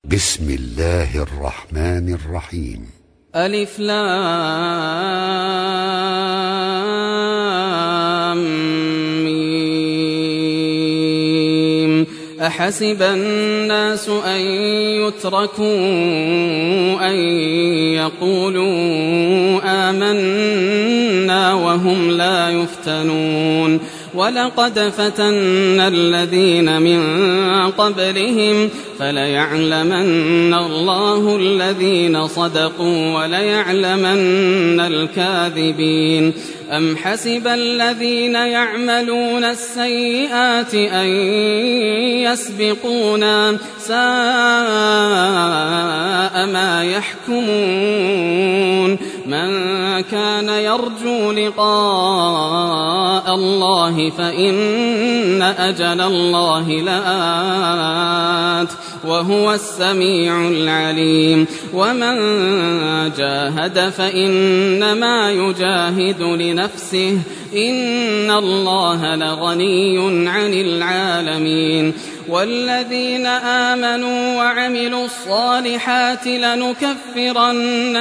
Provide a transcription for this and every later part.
بسم الله الرحمن الرحيم. ألف لام ميم. أحسب الناس أن يتركوا أن يقولوا آمنا وهم لا يفتنون. ولقد فتنا الذين من قبلهم فليعلمن الله الذين صدقوا وليعلمن الكاذبين. أم حسب الذين يعملون السيئات أن يسبقونا ساء ما يحكمون. من كان يرجو لقاء الله فإن أجل الله لآت وهو السميع العليم. ومن جاهد فإنما يجاهد لنفسه إن الله لغني عن العالمين. والذين آمنوا وعملوا الصالحات لنكفرن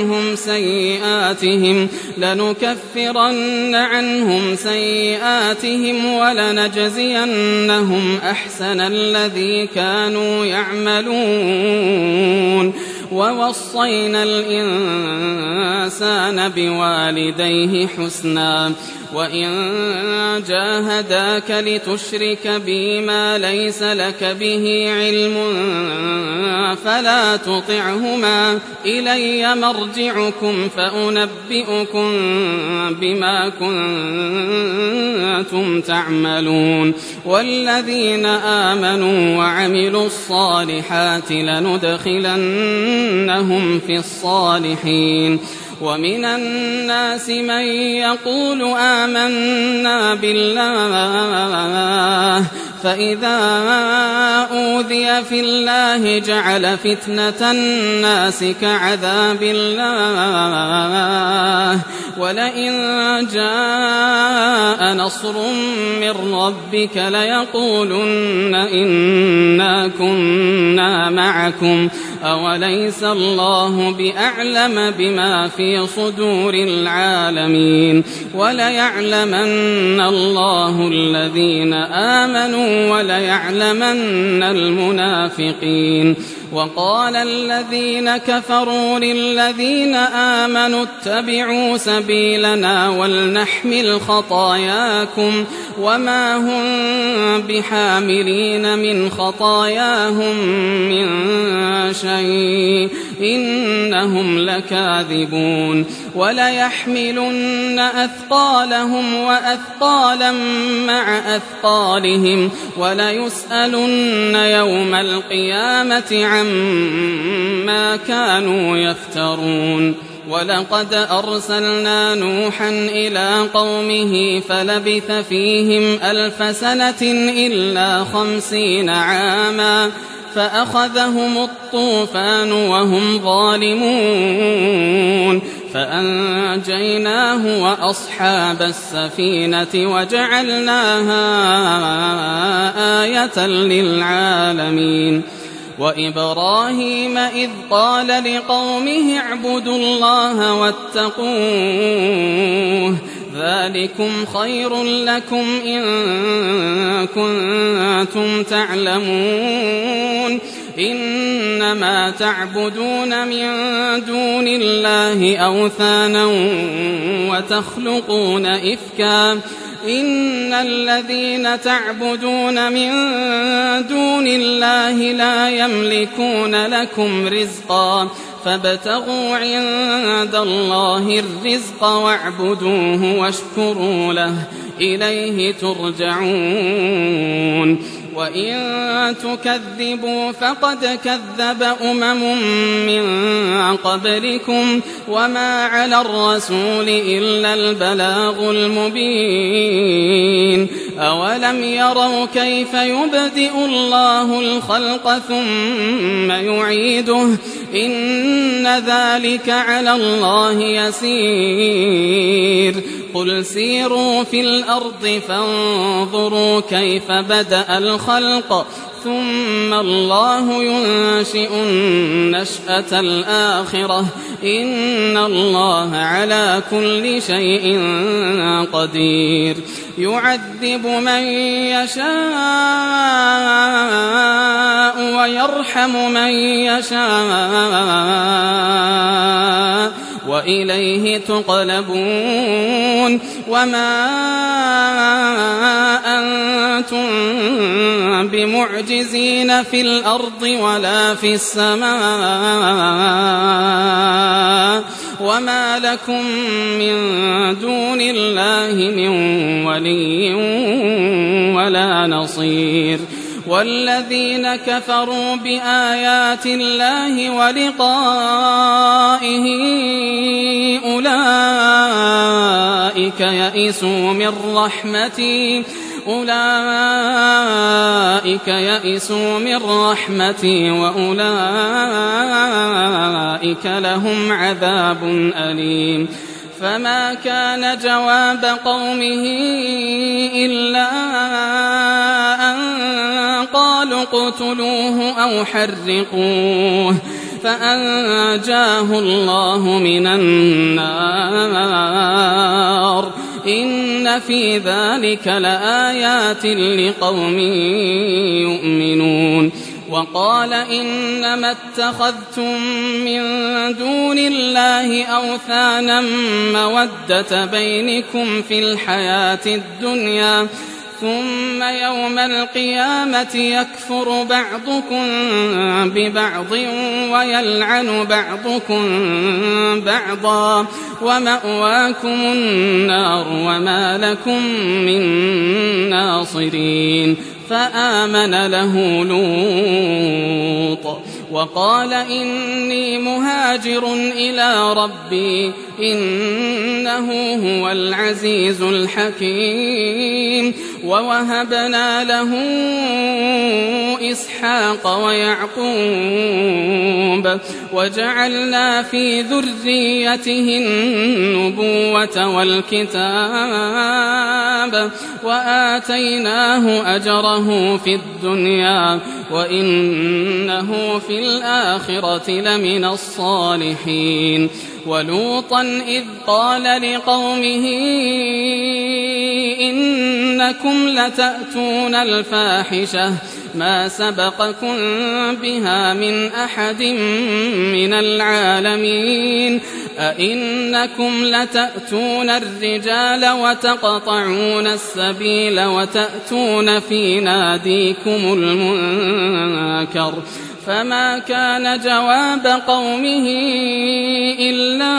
عنهم سيئاتهم ولنجزينهم أحسن الذي كانوا يعملون. ووصينا الإنسان بوالديه حسنا وإن جاهداك لتشرك بي ما ليس لك به علم فلا تطعهما إلي مرجعكم فأنبئكم بما كنتم تعملون. والذين آمنوا وعملوا الصالحات لندخلنهم في الصالحين. ومن الناس من يقول آمنا بالله فإذا أوذي في الله جعل فتنة الناس كعذاب الله ولئن جاء نصر من ربك ليقولن إنا كنا معكم أوليس الله بأعلم بما في صدور العالمين. وليعلمن الله الذين آمنوا وليعلمن المنافقين. وقال الذين كفروا للذين آمنوا اتبعوا سبيلنا ولنحمل خطاياكم وما هم بحاملين من خطاياهم من شيء إنهم لكاذبون. وليحملن أثقالهم وأثقالا مع أثقالهم وليسألن يوم القيامة عما كانوا يفترون. ولقد أرسلنا نوحا إلى قومه فلبث فيهم 1000 سنة إلا 50 عاما فأخذهم الطوفان وهم ظالمون فأنجيناه وأصحاب السفينة وجعلناها آية للعالمين. وإبراهيم إذ قال لقومه اعبدوا الله واتقوه ذلكم خير لكم إن كنتم تعلمون. إنما تعبدون من دون الله أوثانا وتخلقون إفكا إن الذين تعبدون من دون الله لا يملكون لكم رزقا فابتغوا عند الله الرزق واعبدوه واشكروا له إليه ترجعون. وإن تكذبوا فقد كذب من قبلكم وما على الرسول إلا البلاغ المبين. أولم يروا كيف يبدئ الله الخلق ثم يعيده إن ذلك على الله يسير قل سيروا في الأرض فانظروا كيف بدأ الخلق ثم الله ينشئ النشأة الآخرة إن الله على كل شيء قدير يعذب من يشاء ويرحم من يشاء وإليه تقلبون وما أنتم بمعجزين في الأرض ولا في السماء وما لكم من دون الله من ولي ولا نصير والذين كفروا بآيات الله ولقائه أولئك يئسوا من رحمتي وأولئك لهم عذاب أليم فما كان جواب قومه إلا أن قالوا اقتلوه أو حرقوه فأنجاه الله من النار إن في ذلك لآيات لقوم يؤمنون وقال إنما اتخذتم من دون الله أوثانا مودة بينكم في الحياة الدنيا ثم يوم القيامة يكفر بعضكم ببعض ويلعن بعضكم بعضا ومأواكم النار وما لكم من ناصرين فآمن له لوط وقال إني مهاجر إلى ربي إنه هو العزيز الحكيم ووهبنا له إسحاق ويعقوب وجعلنا في ذريته النبوة والكتاب وآتيناه أجره في الدنيا وإنه في الآخرة لمن الصالحين ولوطا إذ قال لقومه إنكم لتأتون الفاحشة ما سبقكم بها من أحد من العالمين أئنكم لتأتون الرجال وتقطعون السبيل وتأتون في ناديكم المنكر فما كان جواب قومه إلا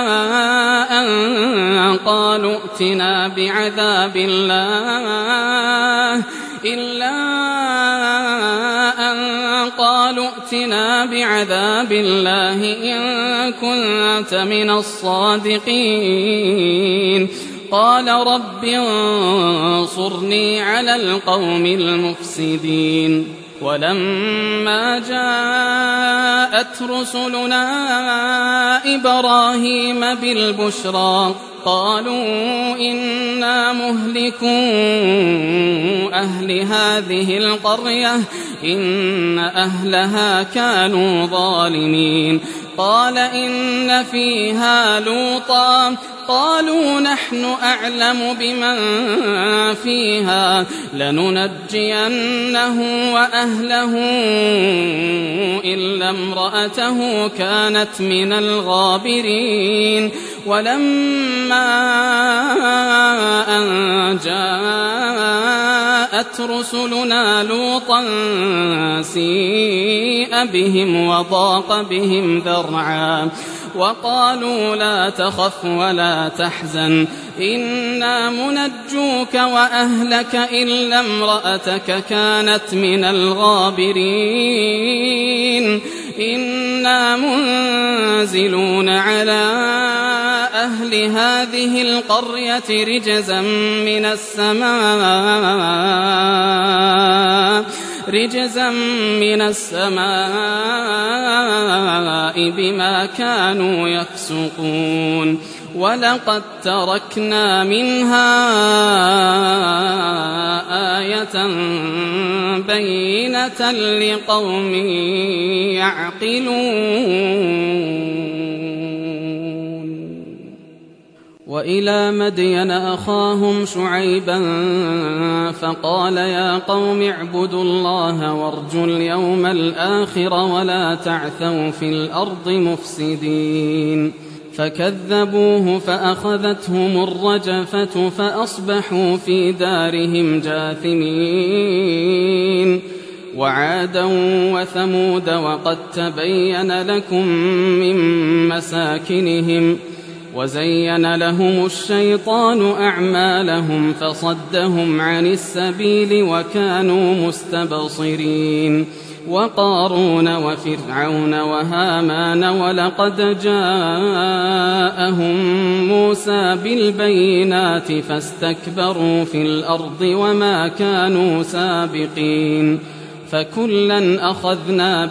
أن قالوا ائتنا بعذاب الله إن كنت من الصادقين قال رب انصرني على القوم المفسدين ولما جاءت رسلنا إبراهيم بالبشرى قالوا إنا مهلكو أهل هذه القرية إن أهلها كانوا ظالمين قال إن فيها لوطا قالوا نحن أعلم بمن فيها لننجينه وأهله إلا امرأته كانت من الغابرين ولما أن جاءت رسلنا لوطا سيء بهم وضاق بهم ذرعا وقالوا لا تخف ولا تحزن إنا منجوك وأهلك إلا امرأتك كانت من الغابرين إنا منزلون على أهل هذه القرية رجزا من السماء رجزا من السماء بما كانوا يفسقون ولقد تركنا منها آية بينة لقوم يعقلون وإلى مدين أخاهم شعيبا فقال يا قوم اعبدوا الله وارجوا اليوم الآخر ولا تعثوا في الأرض مفسدين فكذبوه فأخذتهم الرجفة فأصبحوا في دارهم جاثمين وعادا وثمود وقد تبين لكم من مساكنهم وزين لهم الشيطان أعمالهم فصدهم عن السبيل وكانوا مستبصرين وقارون وفرعون وهامان ولقد جاءهم موسى بالبينات فاستكبروا في الأرض وما كانوا سابقين فكلا أخذنا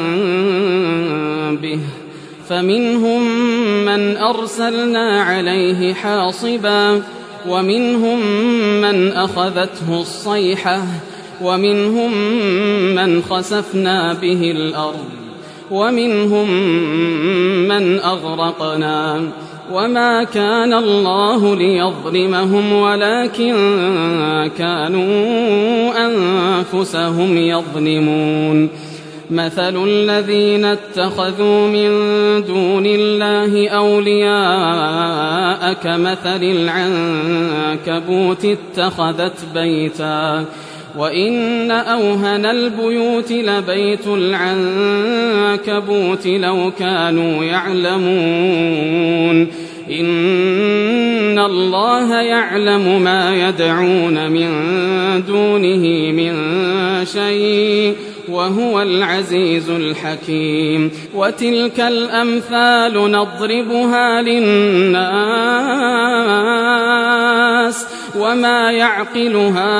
بذنبه فمنهم من أرسلنا عليه حاصبا ومنهم من أخذته الصيحة ومنهم من خسفنا به الأرض ومنهم من أغرقنا وما كان الله ليظلمهم ولكن كانوا أنفسهم يظلمون مثل الذين اتخذوا من دون الله أولياء كمثل العنكبوت اتخذت بيتا وإن أوهن البيوت لبيت العنكبوت لو كانوا يعلمون إن الله يعلم ما يدعون من دونه من شيء وهو العزيز الحكيم وتلك الأمثال نضربها للناس وما يعقلها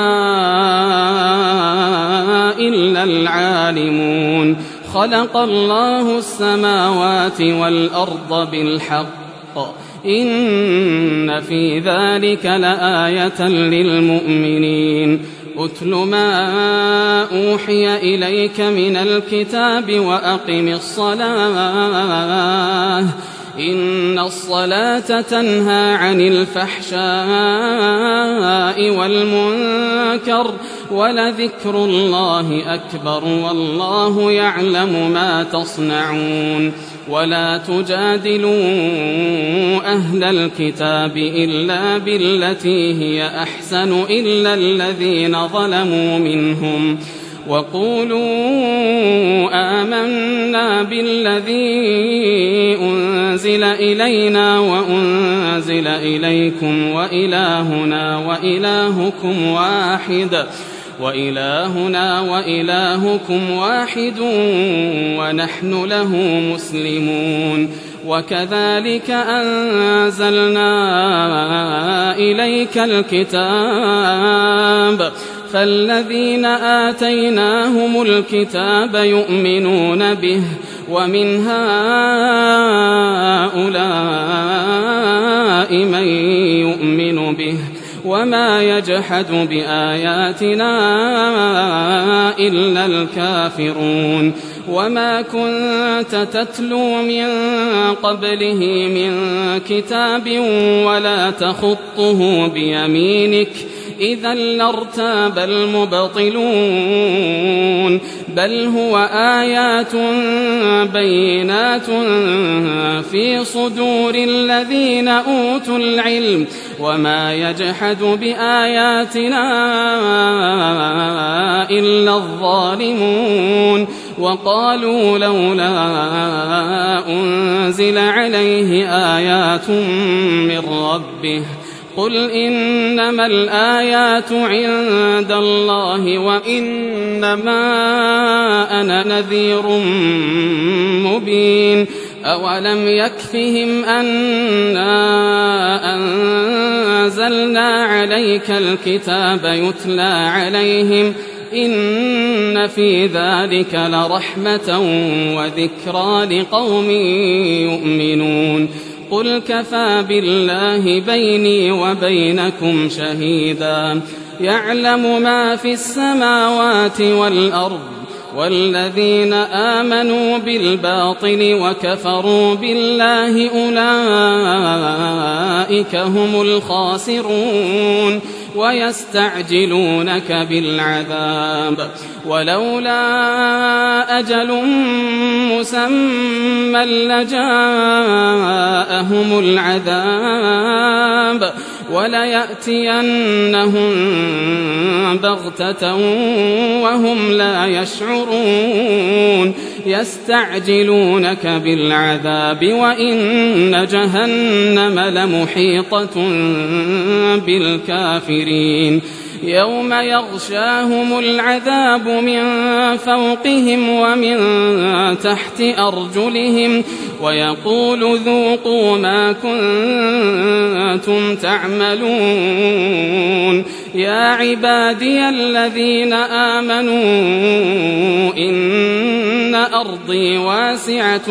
إلا العالمون خلق الله السماوات والأرض بالحق إن في ذلك لآية للمؤمنين أتل ما أوحي إليك من الكتاب وأقم الصلاة إن الصلاة تنهى عن الفحشاء والمنكر ولذكر الله أكبر والله يعلم ما تصنعون ولا تجادلوا أهل الكتاب إلا بالتي هي أحسن إلا الذين ظلموا منهم وقولوا آمنا بالذي أنزل إلينا وأنزل إليكم وإلهنا وإلهكم واحد ونحن له مسلمون وكذلك أنزلنا إليك الكتاب فالذين آتيناهم الكتاب يؤمنون به ومن هؤلاء من يؤمن به وما يجحد بآياتنا إلا الكافرون وما كنت تتلو من قبله من كتاب ولا تخطه بيمينك إذا لارتاب المبطلون بل هو آيات بينات في صدور الذين أوتوا العلم وما يجحد بآياتنا إلا الظالمون وقالوا لولا أنزل عليه آيات من ربه قل إنما الآيات عند الله وإنما أنا نذير مبين أولم يكفهم أنا أنزلنا عليك الكتاب يتلى عليهم إن في ذلك لرحمة وذكرى لقوم يؤمنون قل كفى بالله بيني وبينكم شهيدا يعلم ما في السماوات والأرض والذين آمنوا بالباطل وكفروا بالله أولئك هم الخاسرون ويستعجلونك بالعذاب ولولا أجل مسمى لجاءهم العذاب وليأتينهم بغتة وهم لا يشعرون يستعجلونك بالعذاب وإن جهنم لمحيطة بالكافرين يوم يغشاهم العذاب من فوقهم ومن تحت أرجلهم ويقول ذوقوا ما كنتم تعملون يا عبادي الذين آمنوا إن أرضي واسعة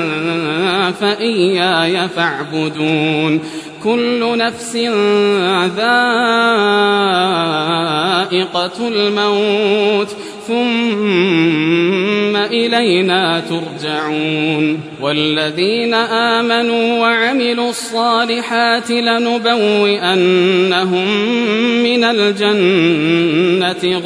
فإياي فاعبدون كل نفس ذائقة الموت ثم إلينا ترجعون والذين آمنوا وعملوا الصالحات لنبوئنهم من الجنة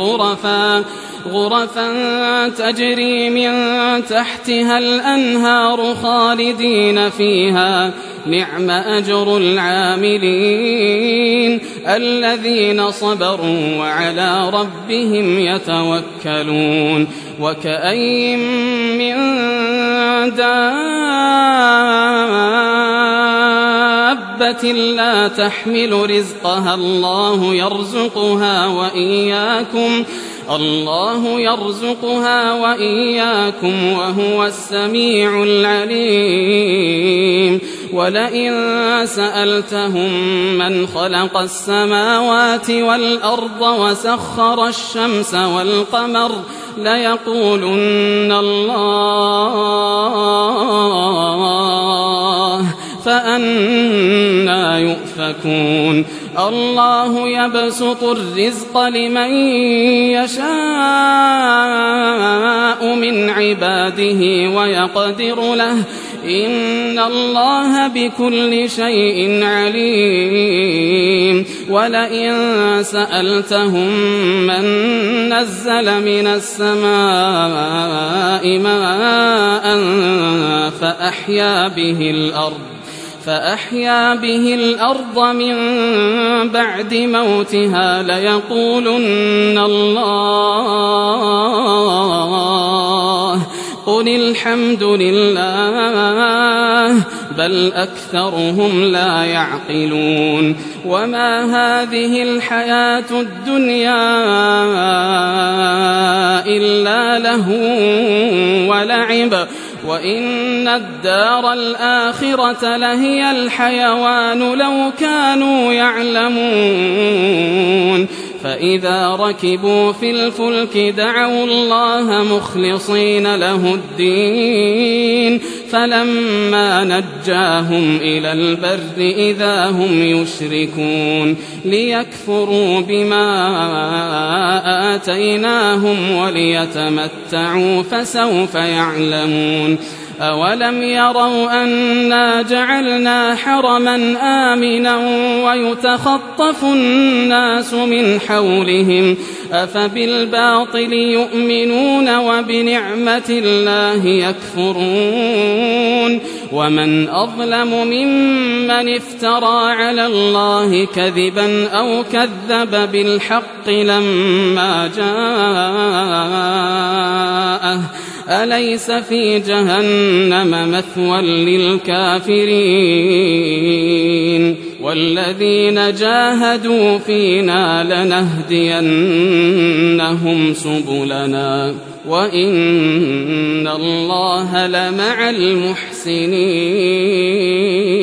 غرفا تجري من تحتها الأنهار خالدين فيها نعم أجر العاملين الذين صبروا وعلى ربهم يتوكلون وكأين من دابة لا تحمل رزقها الله يرزقها وإياكم وهو السميع العليم ولئن سألتهم من خلق السماوات والأرض وسخر الشمس والقمر ليقولن الله فأنى يؤفكون الله يبسط الرزق لمن يشاء من عباده ويقدر له إن الله بكل شيء عليم ولئن سألتهم من نزل من السماء ماء فأحيا به الأرض من بعد موتها ليقولن الله قل الحمد لله بل أكثرهم لا يعقلون وما هذه الحياة الدنيا إلا لهو ولعب وإن الدار الآخرة لهي الحيوان لو كانوا يعلمون فإذا ركبوا في الفلك دعوا الله مخلصين له الدين فلما نجاهم إلى البر إذا هم يشركون ليكفروا بما آتيناهم وليتمتعوا فسوف يعلمون أولم يروا أنا جعلنا حرما آمنا ويتخطف الناس من حولهم أفبالباطل يؤمنون وبنعمة الله يكفرون ومن أظلم ممن افترى على الله كذبا أو كذب بالحق لما جاءه أليس في جهنم مثوى للكافرين والذين جاهدوا فينا لنهدينهم سبلنا وإن الله لمع المحسنين